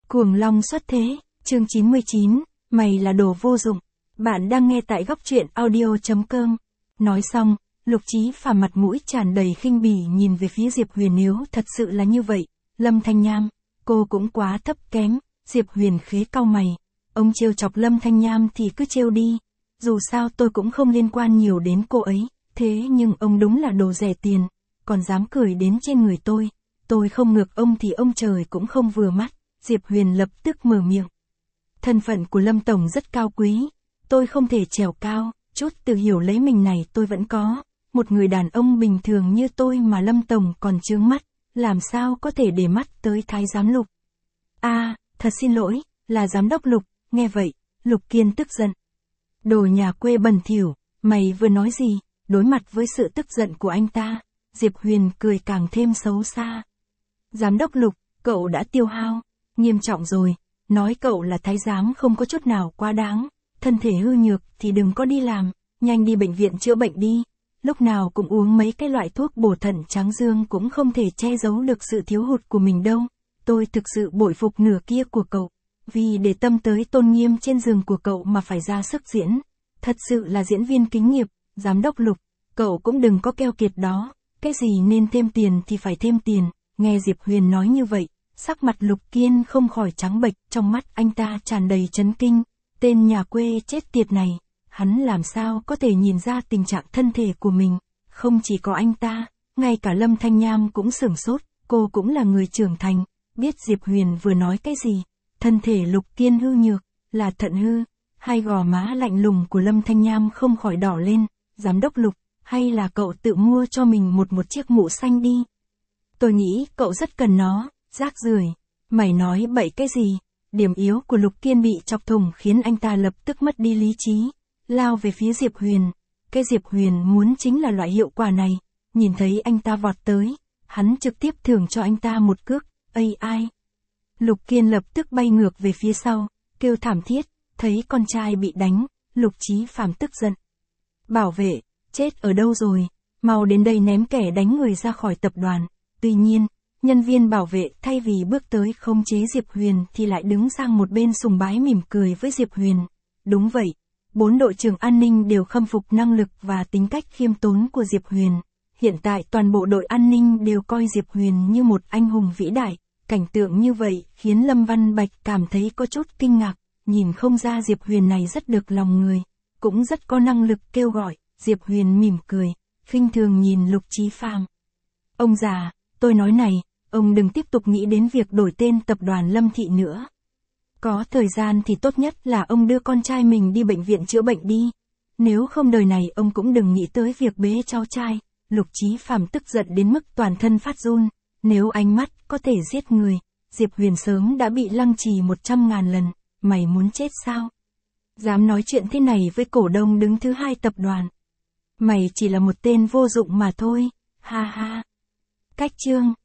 Cuồng long xuất thế, chương 99, mày là đồ vô dụng. Bạn đang nghe tại góc truyện audio.com. Nói xong, Lục Chí Phàm mặt mũi tràn đầy khinh bỉ nhìn về phía Diệp Huyền. Nếu thật sự là như vậy, Lâm Thanh Nham, cô cũng quá thấp kém. Diệp Huyền khế cau mày. Ông trêu chọc Lâm Thanh Nham thì cứ trêu đi. Dù sao tôi cũng không liên quan nhiều đến cô ấy. Thế nhưng ông đúng là đồ rẻ tiền, còn dám cười đến trên người tôi. Tôi không ngược ông thì ông trời cũng không vừa mắt. Diệp Huyền lập tức mở miệng. Thân phận của Lâm Tổng rất cao quý. Tôi không thể trèo cao, chút tự hiểu lấy mình này tôi vẫn có. Một người đàn ông bình thường như tôi mà Lâm Tổng còn chướng mắt, làm sao có thể để mắt tới Thái giám Lục. Thật xin lỗi, là giám đốc Lục. Nghe vậy, Lục Kiên tức giận. Đồ nhà quê bẩn thỉu, mày vừa nói gì? Đối mặt với sự tức giận của anh ta, Diệp Huyền cười càng thêm xấu xa. Giám đốc Lục, cậu đã tiêu hao nghiêm trọng rồi, nói cậu là thái giám không có chút nào quá đáng, thân thể hư nhược thì đừng có đi làm, nhanh đi bệnh viện chữa bệnh đi, lúc nào cũng uống mấy cái loại thuốc bổ thận trắng dương cũng không thể che giấu được sự thiếu hụt của mình đâu. Tôi thực sự bội phục nửa kia của cậu, vì để tâm tới tôn nghiêm trên giường của cậu mà phải ra sức diễn, thật sự là diễn viên kính nghiệp. Giám đốc Lục, cậu cũng đừng có keo kiệt đó, cái gì nên thêm tiền thì phải thêm tiền. Nghe Diệp Huyền nói như vậy, sắc mặt Lục Kiên không khỏi trắng bệch, trong mắt anh ta tràn đầy chấn kinh. Tên nhà quê chết tiệt này, hắn làm sao có thể nhìn ra tình trạng thân thể của mình. Không chỉ có anh ta, ngay cả Lâm Thanh Nham cũng sửng sốt, cô cũng là người trưởng thành, biết Diệp Huyền vừa nói cái gì. Thân thể Lục Kiên hư nhược, là thận hư. Hai gò má lạnh lùng của Lâm Thanh Nham không khỏi đỏ lên. Giám đốc Lục, hay là cậu tự mua cho mình một chiếc mũ xanh đi? Tôi nghĩ cậu rất cần nó. Rác rưởi, mày nói bậy cái gì? Điểm yếu của Lục Kiên bị chọc thủng khiến anh ta lập tức mất đi lý trí, lao về phía Diệp Huyền. Cái Diệp Huyền muốn chính là loại hiệu quả này. Nhìn thấy anh ta vọt tới, hắn trực tiếp thưởng cho anh ta một cước. Ai? Lục Kiên lập tức bay ngược về phía sau, kêu thảm thiết. Thấy con trai bị đánh, Lục Chí Phàm tức giận. Bảo vệ, chết ở đâu rồi? Mau đến đây ném kẻ đánh người ra khỏi tập đoàn. Tuy nhiên, nhân viên bảo vệ thay vì bước tới khống chế Diệp Huyền thì lại đứng sang một bên sùng bái mỉm cười với Diệp Huyền. Đúng vậy, 4 đội trưởng an ninh đều khâm phục năng lực và tính cách khiêm tốn của Diệp Huyền. Hiện tại toàn bộ đội an ninh đều coi Diệp Huyền như một anh hùng vĩ đại. Cảnh tượng như vậy khiến Lâm Văn Bạch cảm thấy có chút kinh ngạc. Nhìn không ra Diệp Huyền này rất được lòng người, cũng rất có năng lực kêu gọi. Diệp Huyền mỉm cười, khinh thường nhìn Lục Chí Phàm. Ông già, tôi nói này, ông đừng tiếp tục nghĩ đến việc đổi tên tập đoàn Lâm Thị nữa. Có thời gian thì tốt nhất là ông đưa con trai mình đi bệnh viện chữa bệnh đi. Nếu không đời này ông cũng đừng nghĩ tới việc bế cháu trai. Lục Chí Phàm tức giận đến mức toàn thân phát run. Nếu ánh mắt có thể giết người, Diệp Huyền sớm đã bị lăng trì 100.000 lần. Mày muốn chết sao? Dám nói chuyện thế này với cổ đông đứng thứ 2 tập đoàn. Mày chỉ là một tên vô dụng mà thôi. Ha ha. Cách chương